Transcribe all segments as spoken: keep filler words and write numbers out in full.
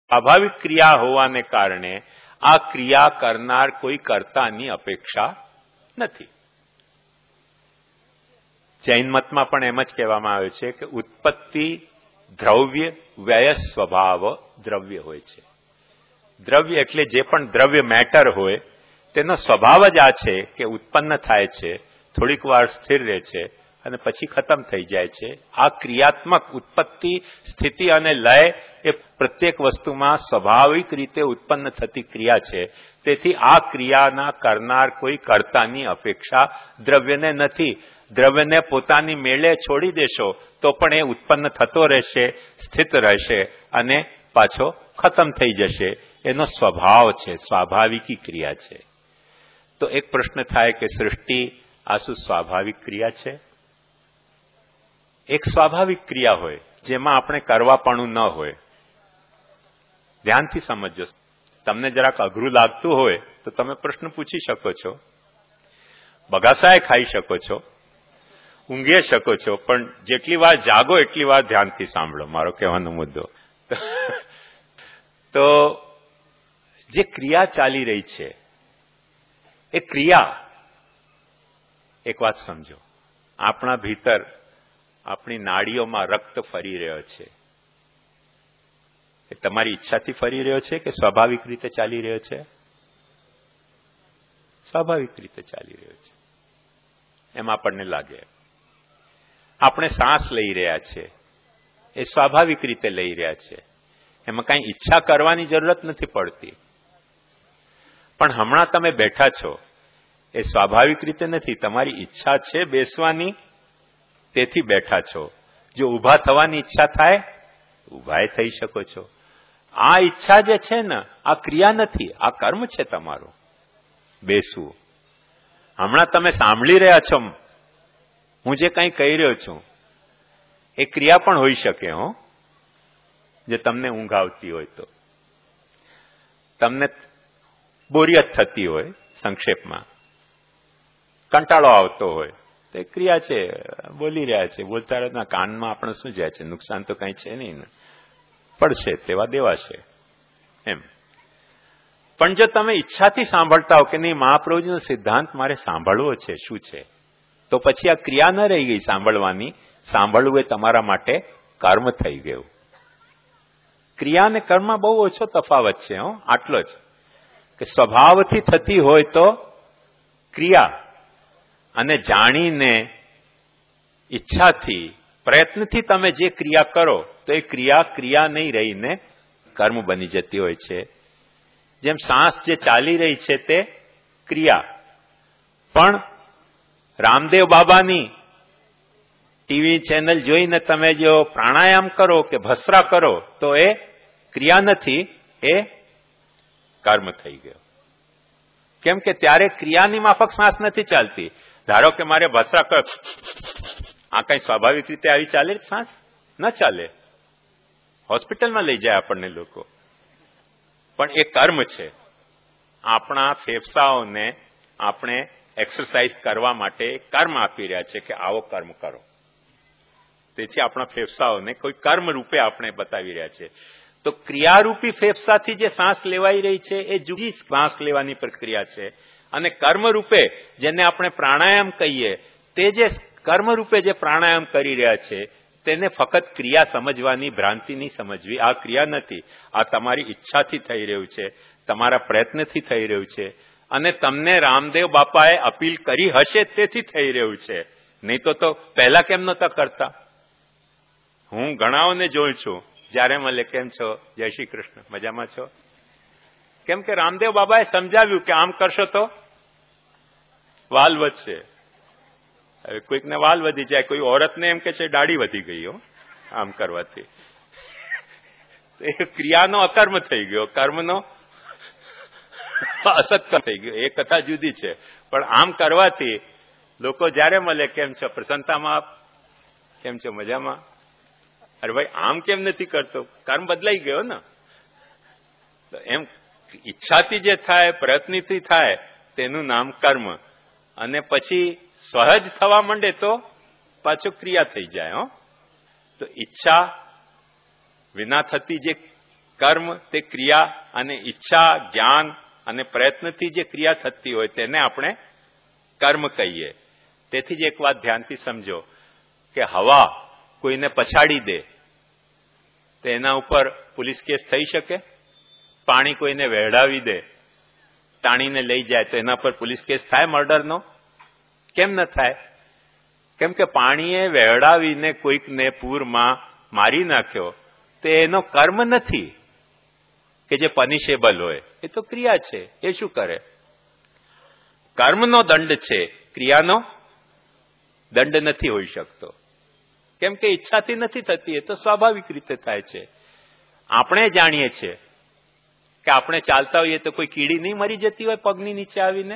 સ્વાભાવિક ક્રિયા હોવાને કારણે આ ક્રિયા કરનાર કોઈ કર્તાની અપેક્ષા નથી. જૈન મતમાં પણ એમ જ કહેવામાં આવે છે કે ઉત્પત્તિ દ્રવ્ય વ્યય સ્વભાવ દ્રવ્ય હોય છે. દ્રવ્ય એટલે જે પણ દ્રવ્ય મેટર હોય તેનો સ્વભાવ જ આ છે કે ઉત્પન્ન થાય છે, થોડીક વાર સ્થિર રહે છે અને પછી ખતમ થઈ જાય છે. આ ક્રિયાત્મક ઉત્પત્તિ, સ્થિતિ અને લય એ પ્રત્યેક વસ્તુમાં સ્વાભાવિક રીતે ઉત્પન્ન થતી ક્રિયા છે. તેથી આ ક્રિયાના કરનાર કોઈ કર્તાની અપેક્ષા દ્રવ્યને નથી. દ્રવ્યને પોતાની મેળે છોડી દેશો તો પણ એ ઉત્પન્ન થતો રહેશે, સ્થિત રહેશે અને પાછો ખતમ થઈ જશે. એનો સ્વભાવ છે, સ્વાભાવિકી ક્રિયા છે. તો એક પ્રશ્ન થાય કે સૃષ્ટિ આ શું સ્વાભાવિક ક્રિયા છે? એક સ્વાભાવિક ક્રિયા હોય જેમાં આપણે કરવાપણું ન હોય. ધ્યાનથી સમજજો. તમને જરાક અઘરું લાગતું હોય તો તમે પ્રશ્ન પૂછી શકો છો, બગાસાએ ખાઈ શકો છો, ઊંઘી શકો છો, પણ જેટલી વાર જાગો એટલી વાર ધ્યાનથી સાંભળો મારો કહેવાનો મુદ્દો. તો જે ક્રિયા ચાલી રહી છે એ ક્રિયા, એક વાત સમજો, આપણા ભીતર આપણી નાડીઓમાં રક્ત ફરી રહ્યો છે. એ તમારી ઈચ્છાથી ફરી રહ્યો છે કે સ્વાભાવિક રીતે ચાલી રહ્યો છે? સ્વાભાવિક રીતે ચાલી રહ્યો છે એમ આપણને લાગે. આપણે શ્વાસ લઈ રહ્યા છે એ સ્વાભાવિક રીતે લઈ રહ્યા છે, એમાં કઈ ઈચ્છા કરવાની જરૂરત નથી પડતી. પણ હમણાં તમે બેઠા છો એ સ્વાભાવિક રીતે નથી, તમારી ઈચ્છા છે બેસવાની, તેથી બેઠા છો. જો ઊભા થવાની ઈચ્છા થાય ઊભા થઈ શકો છો. આ ઈચ્છા જે છે ને આ ક્રિયા નથી, આ કર્મ છે તમારું બેસવું. હમણાં તમે સાંભળી રહ્યા છો હું જે કંઈ કહી રહ્યો છું એ ક્રિયા પણ હોઈ શકે. હો, જે તમને ઊંઘ આવતી હોય તો, તમને બોરિયત થતી હોય, સંક્ષેપમાં કંટાળો આવતો હોય તો એ ક્રિયા છે, બોલી રહ્યા છે. બોલતા રહેતા કાનમાં આપણે શું જાય છે? નુકસાન તો કઈ છે નહીં, પડશે તેવા દેવાશે એમ. પણ જો તમે ઈચ્છાથી સાંભળતા હો કે નહીં મહાપ્રભુજીનો સિદ્ધાંત મારે સાંભળવો છે, શું છે, તો પછી આ ક્રિયા ન રહી ગઈ સાંભળવાની. સાંભળવું એ તમારા માટે કર્મ થઈ ગયું. ક્રિયા અને કર્મમાં બહુ ઓછો તફાવત છે. હો, આટલો જ કે સ્વભાવથી થતી હોય તો ક્રિયા, અને જાણીને ઈચ્છાથી પ્રયત્નથી તમે જે ક્રિયા કરો તો એ ક્રિયા ક્રિયા નહીં રહીને કર્મ બની જતી હોય છે. જેમ શ્વાસ જે ચાલી રહી છે તે ક્રિયા, પણ રામદેવ બાબાની ટીવી ચેનલ જોઈને તમે જો પ્રાણાયામ કરો કે ભસ્ત્રા કરો તો એ ક્રિયા નથી, એ કર્મ થઈ ગયો. કેમ કે ત્યારે ક્રિયાની માફક શ્વાસ નથી ચાલતી. ધારો કે મારે ભસ્ત્રા કરો, આ કઈ સ્વાભાવિક રીતે આવી ચાલે શ્વાસ? ન ચાલે. હોસ્પિટલમાં લઈ જાય આપણને લોકો. પણ એ કર્મ છે. આપણા ફેફસાઓને આપણે એક્સરસાઇઝ કરવા માટે કર્મ આપી રહ્યા છે કે આવો કર્મ કરો. તેથી આપણા ફેફસાઓને કોઈ કર્મ રૂપે આપણે બતાવી રહ્યા છે. તો ક્રિયારૂપી ફેફસાથી જે શ્વાસ લેવાઈ રહી છે એ જુદી શ્વાસ લેવાની પ્રક્રિયા છે. અને કર્મરૂપે જેને આપણે પ્રાણાયામ કહીએ તે જે કર્મરૂપે જે પ્રાણાયામ કરી રહ્યા છે તેને ફક્ત ક્રિયા સમજવાની ભ્રાંતિ નહીં સમજવી. આ ક્રિયા નથી, આ તમારી ઈચ્છાથી થઈ રહ્યું છે, તમારા પ્રયત્નથી થઈ રહ્યું છે. અને તમને રામદેવ બાપાએ અપીલ કરી હશે તેથી થઈ રહ્યું છે, નહીં તો તો પહેલા કેમ નહોતા કરતા? હું ઘણાઓને જોઉં છું, જયારે મળે કેમ છો, જય શ્રી કૃષ્ણ, મજામાં છો? કેમ કે રામદેવ બાબાએ સમજાવ્યું કે આમ કરશો તો વાલ વધશે. હવે કોઈકને વાલ વધી જાય, કોઈ ઓરતને એમ કે છે દાઢી વધી ગઈ હો આમ કરવાથી. એ ક્રિયાનો અકર્મ થઈ ગયો, કર્મનો અસત્કર્મ થઈ ગયો. એ કથા જુદી છે. પણ આમ કરવાથી લોકો જયારે મળે કેમ છો, પ્રસન્નતામાં કેમ છો, મજામાં? અરે ભાઈ આમ કેમ નથી કરતો? કર્મ બદલાઈ ગયો ને. એમ ઈચ્છાથી જે થાય, પ્રયત્નથી થાય તેનું નામ કર્મ. અને પછી સહજ થવા માંડે તો પાછો ક્રિયા થઈ જાય. હો, તો ઈચ્છા વિના થતી જે કર્મ તે ક્રિયા અને ઈચ્છા, જ્ઞાન અને પ્રયત્નથી જે ક્રિયા થતી હોય તેને આપણે કર્મ કહીએ. તેથી જ એક વાત ધ્યાનથી સમજો કે હવા કોઈને પછાડી દે તો એના ઉપર પોલીસ કેસ થઈ શકે? પાણી કોઈને વહેડાવી દે, તાણીને લઈ જાય તો એના પર પોલીસ કેસ થાય મર્ડરનો? કેમ ન થાય? કેમ કે પાણીએ વહેડાવીને કોઈકને પૂરમાં મારી નાખ્યો તો એનો કર્મ નથી કે જે પનિશેબલ હોય, એ તો ક્રિયા છે. એ શું કરે? કર્મનો દંડ છે, ક્રિયાનો દંડ નથી હોઈ શકતો. કેમ કે ઈચ્છાથી નથી થતી, એ તો સ્વાભાવિક રીતે થાય છે. આપણે જાણીએ છીએ કે આપણે ચાલતા હોઈએ તો કોઈ કીડી નહીં મરી જતી હોય પગની નીચે આવીને?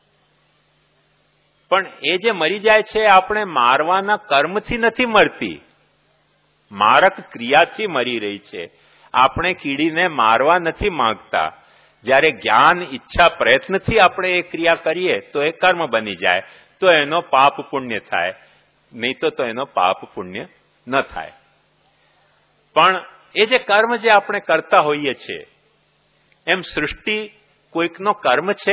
પણ એ જે મરી જાય છે આપણે મારવાના કર્મથી નથી મરતી, મારક ક્રિયાથી મરી રહી છે. આપણે કીડીને મારવા નથી માંગતા. જ્યારે જ્ઞાન, ઈચ્છા, પ્રયત્નથી આપણે એ ક્રિયા કરીએ તો એ કર્મ બની જાય, તો એનો પાપ પુણ્ય થાય. નહીં તો તો એનો પાપ પુણ્ય ન થાય. પણ એ જે કર્મ જે આપણે કરતા હોઈએ છીએ, એમ સૃષ્ટિ કોઈકનો કર્મ છે?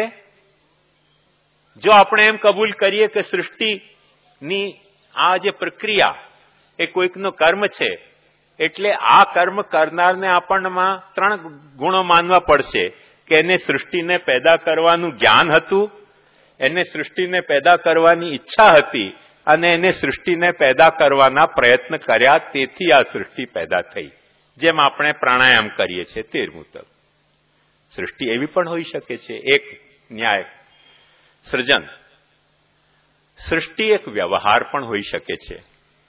જો આપણે એમ કબૂલ કરીએ કે સૃષ્ટિની આ જે પ્રક્રિયા એ કોઈકનો કર્મ છે, એટલે આ કર્મ કરનારને આપણમાં ત્રણ ગુણો માનવા પડશે કે એને સૃષ્ટિને પેદા કરવાનું જ્ઞાન હતું, એને સૃષ્ટિને પેદા કરવાની ઈચ્છા હતી અને એને સૃષ્ટિને પેદા કરવાના પ્રયત્ન કર્યા, તેથી આ સૃષ્ટિ પેદા થઈ. જેમ આપણે પ્રાણાયામ કરીએ છીએ તે મુજબ સૃષ્ટિ એવી પણ હોઈ શકે છે. એક ન્યાય સૃજન. સૃષ્ટિ એક વ્યવહાર પણ હોઈ શકે છે.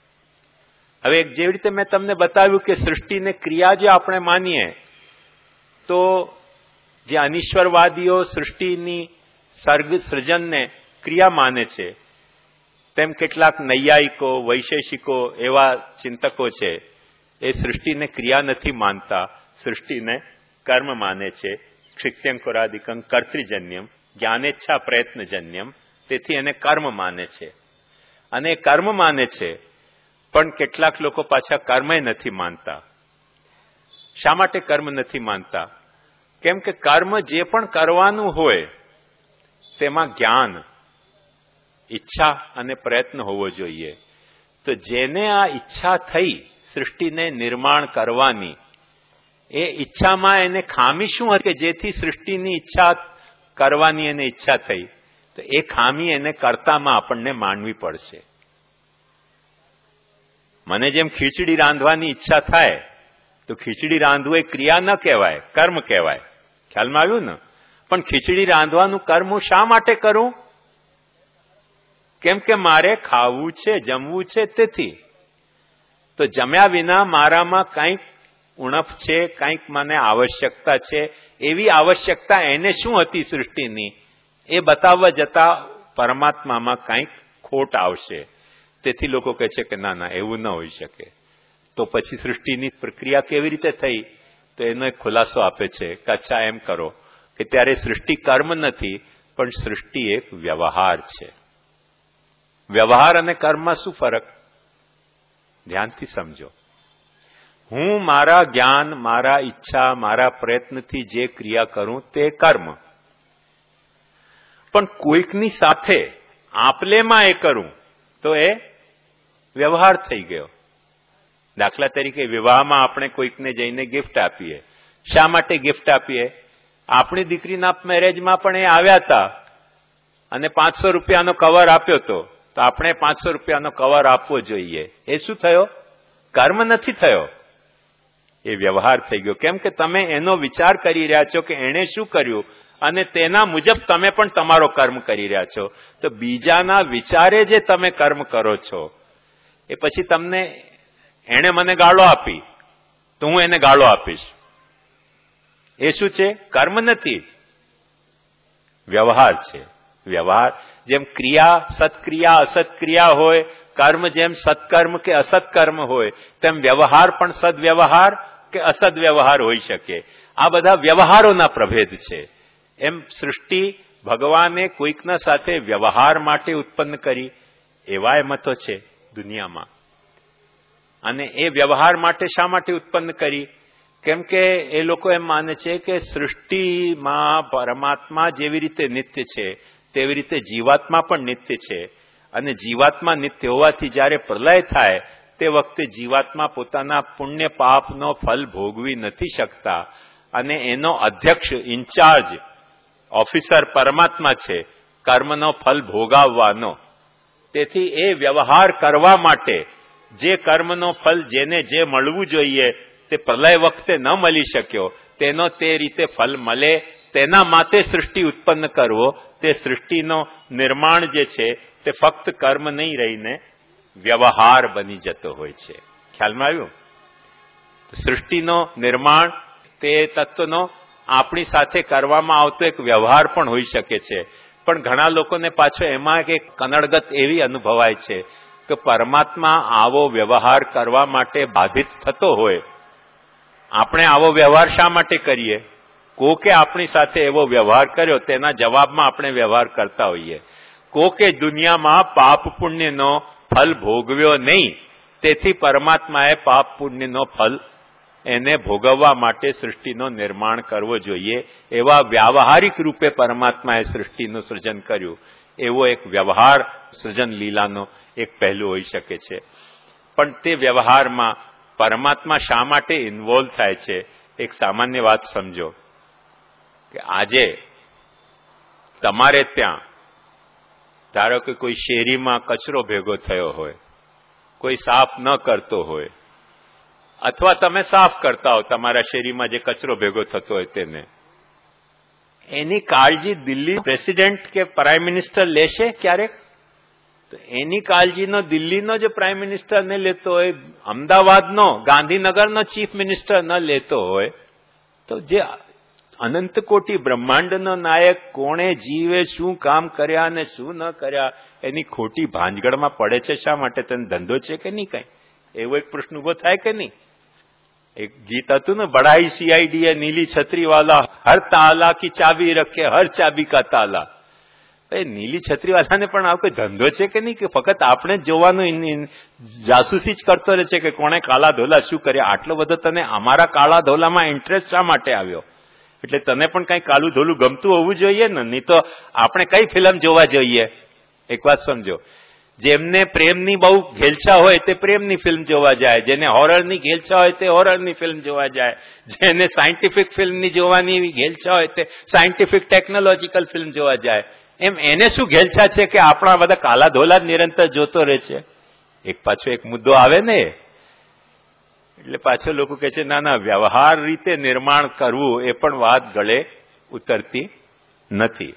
હવે જેવી રીતે મેં તમને બતાવ્યું કે સૃષ્ટિને ક્રિયા જે આપણે માનીએ, તો જે અનિશ્વરવાદીઓ સૃષ્ટિની સર્ગ સૃજનને ક્રિયા માને છે, તેમ કેટલાક નૈયાયિકો, વૈશેષિકો એવા ચિંતકો છે, એ સૃષ્ટિને ક્રિયા નથી માનતા, સૃષ્ટિને કર્મ માને છે. ક્ષિત્યંકુરાદિકં કર્તૃજન્યમ જ્ઞાનેચ્છા પ્રયત્નજન્યમ, તેથી એને કર્મ માને છે. અને કર્મ માને છે, પણ કેટલાક લોકો પાછા કર્મ નથી માનતા. શા માટે કર્મ નથી માનતા? કેમ કે કર્મ જે પણ કરવાનું હોય તેમાં જ્ઞાન, ઈચ્છા અને પ્રયત્ન હોવો જોઈએ. તો જેને આ ઈચ્છા થઈ સૃષ્ટિને નિર્માણ કરવાની, એ ઈચ્છામાં એને ખામી શું હતી કે જેથી સૃષ્ટિની ઈચ્છા કરવાની એને ઈચ્છા થઈ? તો એ ખામી એને કર્તામાં આપણને માનવી પડશે. મને જેમ ખીચડી રાંધવાની ઈચ્છા થાય તો ખીચડી રાંધવું એ ક્રિયા ન કહેવાય, કર્મ કહેવાય. ખ્યાલમાં આવ્યું ને? પણ ખીચડી રાંધવાનું કર્મ હું શા માટે કરું? કેમ કે મારે ખાવું છે, જમવું છે, તેથી. તો જમ્યા વિના મારામાં કંઈક ઉણપ છે, કંઈક મને આવશ્યકતા છે. એવી આવશ્યકતા એને શું હતી સૃષ્ટિની, એ બતાવવા જતા પરમાત્મામાં કંઈક ખોટ આવશે. તેથી લોકો કહે છે કે ના ના એવું ન હોઈ શકે. તો પછી સૃષ્ટિની પ્રક્રિયા કેવી રીતે થઈ? તો એનો એક ખુલાસો આપે છે કે અચ્છા એમ કરો કે ત્યારે સૃષ્ટિ કર્મ નથી, પણ સૃષ્ટિ એક વ્યવહાર છે. વ્યવહાર અને કર્મમાં શું ફરક? ધ્યાનથી સમજો. હું મારા જ્ઞાન, મારા ઈચ્છા, મારા પ્રયત્નથી જે ક્રિયા કરું તે કર્મ, પણ કોઈકની સાથે આપલેમાં એ કરું તો એ વ્યવહાર થઈ ગયો. દાખલા તરીકે વિવાહમાં આપણે કોઈકને જઈને ગિફ્ટ આપીએ. શા માટે ગિફ્ટ આપીએ? આપણી દીકરીના મેરેજમાં પણ એ આવ્યા હતા અને પાંચસો રૂપિયાનો કવર આપ્યો હતો, તો આપણે પાંચસો રૂપિયાનો કવર આપવો જોઈએ. એ શું થયો? કર્મ નથી થયો, એ વ્યવહાર થઈ ગયો. કેમ કે તમે એનો વિચાર કરી રહ્યા છો કે એણે શું કર્યું અને તેના મુજબ તમે પણ તમારો કર્મ કરી રહ્યા છો. તો બીજાના વિચારે જે તમે કર્મ કરો છો, એ પછી તમને એણે મને ગાળો આપી તો હું એને ગાળો આપીશ. એ શું છે? કર્મ નથી, વ્યવહાર છે. વ્યવહાર જેમ ક્રિયા સત્ક્રિયા અસત્ક્રિયા હોય, કર્મ જેમ સત્કર્મ કે અસત્કર્મ હોય, તેમ વ્યવહાર પણ સદવ્યવહાર કે અસદવ્યવહાર હોઈ શકે. આ બધા વ્યવહારોના પ્રભેદ છે. એમ સૃષ્ટિ ભગવાને કોઈકના સાથે વ્યવહાર માટે ઉત્પન્ન કરી, એવા મતો છે દુનિયામાં. અને એ વ્યવહાર માટે શા માટે ઉત્પન્ન કરી? કેમ કે એ લોકો એમ માને છે કે સૃષ્ટિમાં પરમાત્મા જેવી રીતે નિત્ય છે તેવી રીતે જીવાત્મા પણ નિત્ય છે અને જીવાત્મા નિત્ય હોવાથી જ્યારે પ્રલય થાય તે વખતે જીવાત્મા પોતાના પુણ્ય પાપનો ફલ ભોગવી નથી શકતા અને એનો અધ્યક્ષ ઇન્ચાર્જ ઓફિસર પરમાત્મા છે કર્મનો ફલ ભોગવવાનો. તેથી એ વ્યવહાર કરવા માટે જે કર્મનો ફલ જેને જે મળવું જોઈએ તે પ્રલય વખતે ન મળી શક્યો તેનો તે રીતે ફલ મળે તેના માટે સૃષ્ટિ ઉત્પન્ન કરવો તે સૃષ્ટિનો નિર્માણ જે છે તે ફક્ત કર્મ નહીં રહીને વ્યવહાર બની જતો હોય છે. ખ્યાલમાં આવ્યું? સૃષ્ટિનો નિર્માણ તે તત્વનો આપણી સાથે કરવામાં આવતો એક વ્યવહાર પણ હોઈ શકે છે. પણ ઘણા લોકોને પાછો એમાં એક કનડગત એવી અનુભવાય છે કે પરમાત્મા આવો વ્યવહાર કરવા માટે બાધિત થતો હોય. આપણે આવો વ્યવહાર શા માટે કરીએ? કોકે આપણી સાથે એવો વ્યવહાર કર્યો તેના જવાબમાં આપણે વ્યવહાર કરતા હોઈએ. કોકે દુનિયામાં પાપ પુણ્યનો ફલ ભોગવ્યો નહીં તેથી પરમાત્માએ પાપ પુણ્યનો ફલ એને ભોગવવા માટે સૃષ્ટિનો નિર્માણ કરવો જોઈએ. એવા વ્યાવહારિક રૂપે પરમાત્માએ સૃષ્ટિનું સર્જન કર્યું. એવો એક વ્યવહાર સર્જન લીલાનો એક પહેલું હોઈ શકે છે. પણ તે વ્યવહારમાં પરમાત્મા શા માટે ઇન્વોલ્વ થાય છે? એક સામાન્ય વાત સમજો કે આજે તમારે ત્યાં ધારો કે કોઈ શેરીમાં કચરો ભેગો થયો હોય, કોઈ સાફ ન કરતો હોય અથવા તમે સાફ કરતા હો તમારા શેરીમાં જે કચરો ભેગો થતો હોય તેને, એની કાળજી દિલ્હી પ્રેસિડેન્ટ કે પ્રાઇમ મિનિસ્ટર લેશે ક્યારેક? તો એની કાળજીનો દિલ્હીનો જે પ્રાઇમ મિનિસ્ટર ન લેતો હોય, અમદાવાદનો ગાંધીનગરનો ચીફ મિનિસ્ટર ન લેતો હોય, તો જે અનંત કોટી બ્રહ્માંડનો નાયક કોણે જીવે શું કામ કર્યા અને શું ન કર્યા એની ખોટી ભાંજગડમાં પડે છે શા માટે? તેને ધંધો છે કે નહીં? કઈ એવો એક પ્રશ્ન ઉભો થાય કે નહીં? એક ગીત હતું ને, બડાઈ સીઆઈડી है नीली छतरी वाला हर ताला की चाबी रखे हर चाबी का ताला. એ નીલી છત્રી વાળાને પણ આવો કોઈ ધંધો છે કે નહીં કે ફક્ત આપણે જ જોવાનું જાસૂસી જ કરતો રહે છે કે કોણે કાળા ધોલા શું કર્યા? આટલો બધો તને અમારા કાળા ધોલામાં ઇન્ટરેસ્ટ શા માટે આવ્યો? એટલે તને પણ કઈ કાળું ધોલું ગમતું હોવું જોઈએ ને, નહીં તો આપણે કઈ ફિલ્મ જોવા જોઈએ? એક વાત સમજો, જેમને પ્રેમની બહુ ઘેલછા હોય તે પ્રેમની ફિલ્મ જોવા જાય, જેને હોરરની ઘેલછા હોય તે હોરરની ફિલ્મ જોવા જાય, જેને સાયન્ટિફિક ફિલ્મની જોવાની એવી ઘેલછા હોય તે સાયન્ટિફિક ટેકનોલોજીકલ ફિલ્મ જોવા જાય. એમ એને શું ઘેલછા છે કે આપણા બધા કાલા ધોલા નિરંતર જોતો રહે છે? એક પાછો એક મુદ્દો આવે ને, એટલે પાછો લોકો કહે છે ના ના વ્યવહાર રીતે નિર્માણ કરવું એ પણ વાત ગળે ઉતરતી નથી.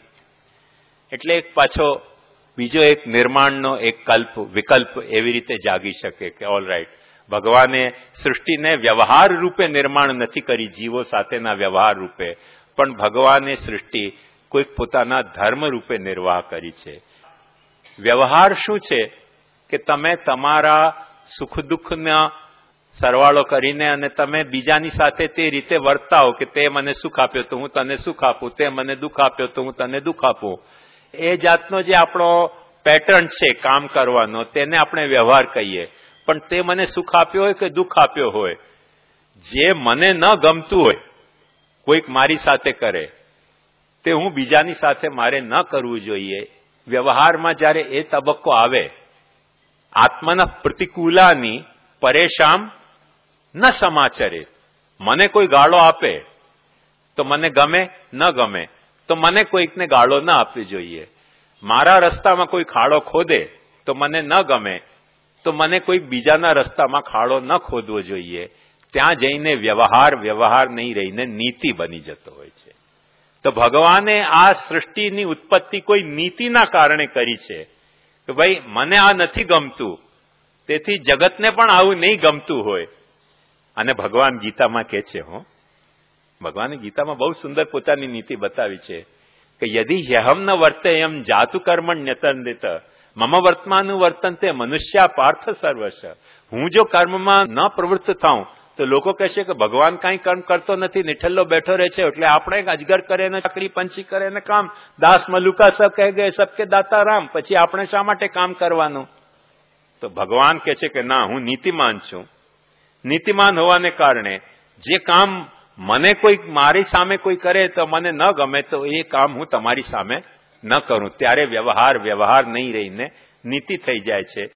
એટલે એક પાછો બીજો એક નિર્માણનો એક કલ્પ વિકલ્પ એવી રીતે જાગી શકે કે ઓલ રાઈટ, ભગવાને સૃષ્ટિને વ્યવહાર રૂપે નિર્માણ નથી કરી, જીવો સાથેના વ્યવહાર રૂપે, પણ ભગવાને સૃષ્ટિ કોઈક પોતાના ધર્મ રૂપે નિર્વાહ કરી છે. વ્યવહાર શું છે કે તમે તમારા સુખ દુઃખના સરવાળો કરીને અને તમે બીજાની સાથે તે રીતે વર્તાઓ કે તે મને સુખ આપ્યો તો હું તને સુખ આપું, તે મને દુઃખ આપ્યો તો હું તને દુઃખ આપું. એ જાતનો જે આપણો પેટર્ન છે કામ કરવાનો તેને આપણે વ્યવહાર કહીએ. પણ તે મને સુખ આપ્યો હોય કે દુઃખ આપ્યો હોય, જે મને ન ગમતું હોય કોઈક મારી સાથે કરે તે હું બીજાની સાથે મારે ન કરવું જોઈએ. વ્યવહારમાં જ્યારે એ તબક્કો આવે, આત્મના પ્રતિકૂલાની પરેશાન ન સમાચરે, મને કોઈ ગાળો આપે તો મને ગમે ન ગમે, તો મને કોઈકને ગાળો ન આપવી જોઈએ. મારા રસ્તામાં કોઈ ખાડો ખોદે તો મને ન ગમે, તો મને કોઈક બીજાના રસ્તામાં ખાડો ન ખોદવો જોઈએ. ત્યાં જઈને વ્યવહાર વ્યવહાર નહીં રહીને નીતિ બની જતો હોય છે. તો ભગવાને આ સૃષ્ટિની ઉત્પત્તિ કોઈ નીતિના કારણે કરી છે કે ભાઈ મને આ નથી ગમતું, તેથી જગતને પણ આવું નહીં ગમતું હોય. અને ભગવાન ગીતામાં કહે છે, હો ભગવાને ગીતામાં બહુ સુંદર પોતાની નીતિ બતાવી છે કે યદિ હ્યહમ ન વર્તેયમ જાતુ કર્મણ્યતંડિત મમ વર્તમાનું વર્તનતે મનુષ્યા પાર્થ સર્વસ્વ. હું જો કર્મમાં ન પ્રવૃત્ત થાઉં તો લોકો કહેશે કે ભગવાન કાંઈ કર્મ કરતો નથી, નિઠલ્લો બેઠો રહે છે, એટલે આપણે અજગર કરે ને ચકરી પંછી કરે ને કામ, દાસ મલુકા સબ કહે ગયે સબકે દાતા રામ, પછી આપણે શા માટે કામ કરવાનું? તો ભગવાન કહે છે કે ના, હું નીતિમાન છું. નીતિમાન હોવાને કારણે જે કામ મને કોઈ મારી સામે કોઈ કરે તો મને ન ગમે તો એ કામ હું તમારી સામે ન કરું. ત્યારે વ્યવહાર વ્યવહાર નહીં રહીને નીતિ થઈ જાય છે.